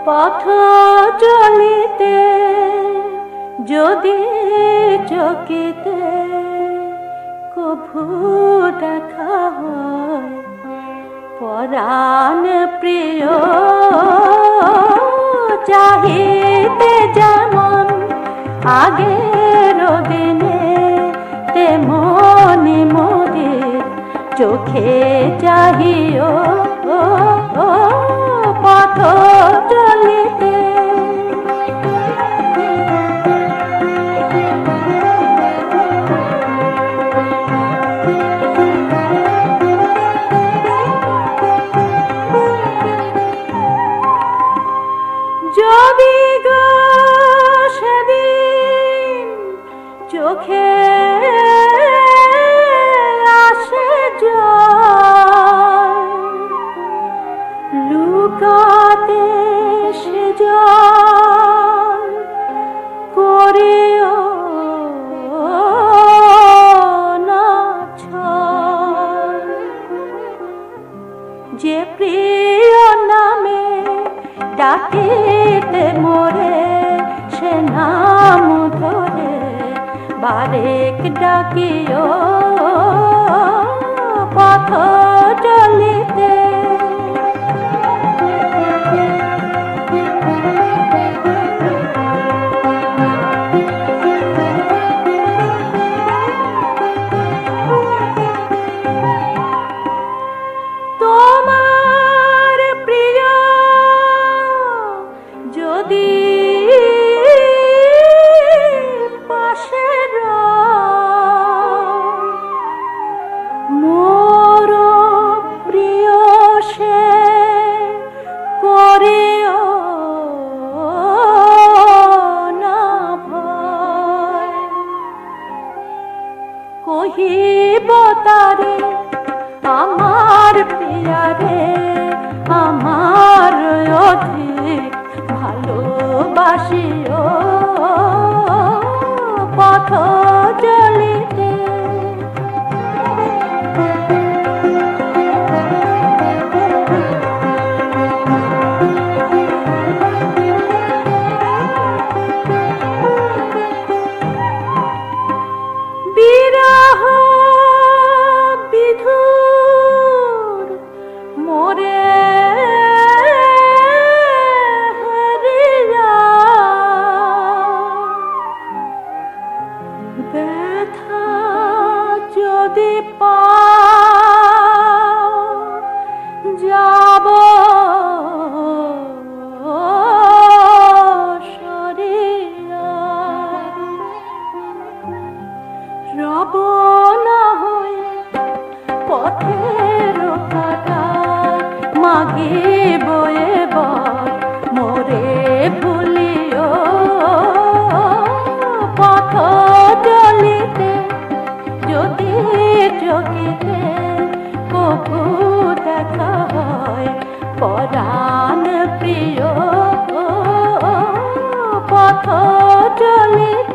পথ চলিতে যদি চকিতে কভু দেখা হয় পরাণ প্রিয় চাহিতে যেমন আগের দিনে তেমনি মোদের চোখে চাহিও পথ চলিতে যদি গো সেদিন চোখে আসে জল লুকাতে সে জল করিও না ছল যে প্রিয় নামে ডাকিতে মোরে সে নাম ধরে বারেক ডাকিও পথ চলিতে তোমার প্রিয় যদি পাশে মোর প্রিয় সে করিও না ভয় কহিব তারে আমার প্রিয়ারে আমার অধিক ভালোবাসিও পথ চলিতে বিরহ বিধুর মোরে ব্যথা যদি পাও যাব সরিয়া রব না হয়ে পথের কাটা মাগিব এবার মোরে ভুলিও পথ চলিতে যদি চকিতে কভু দেখা হয় পরাণ প্রিয় পথ চলিতে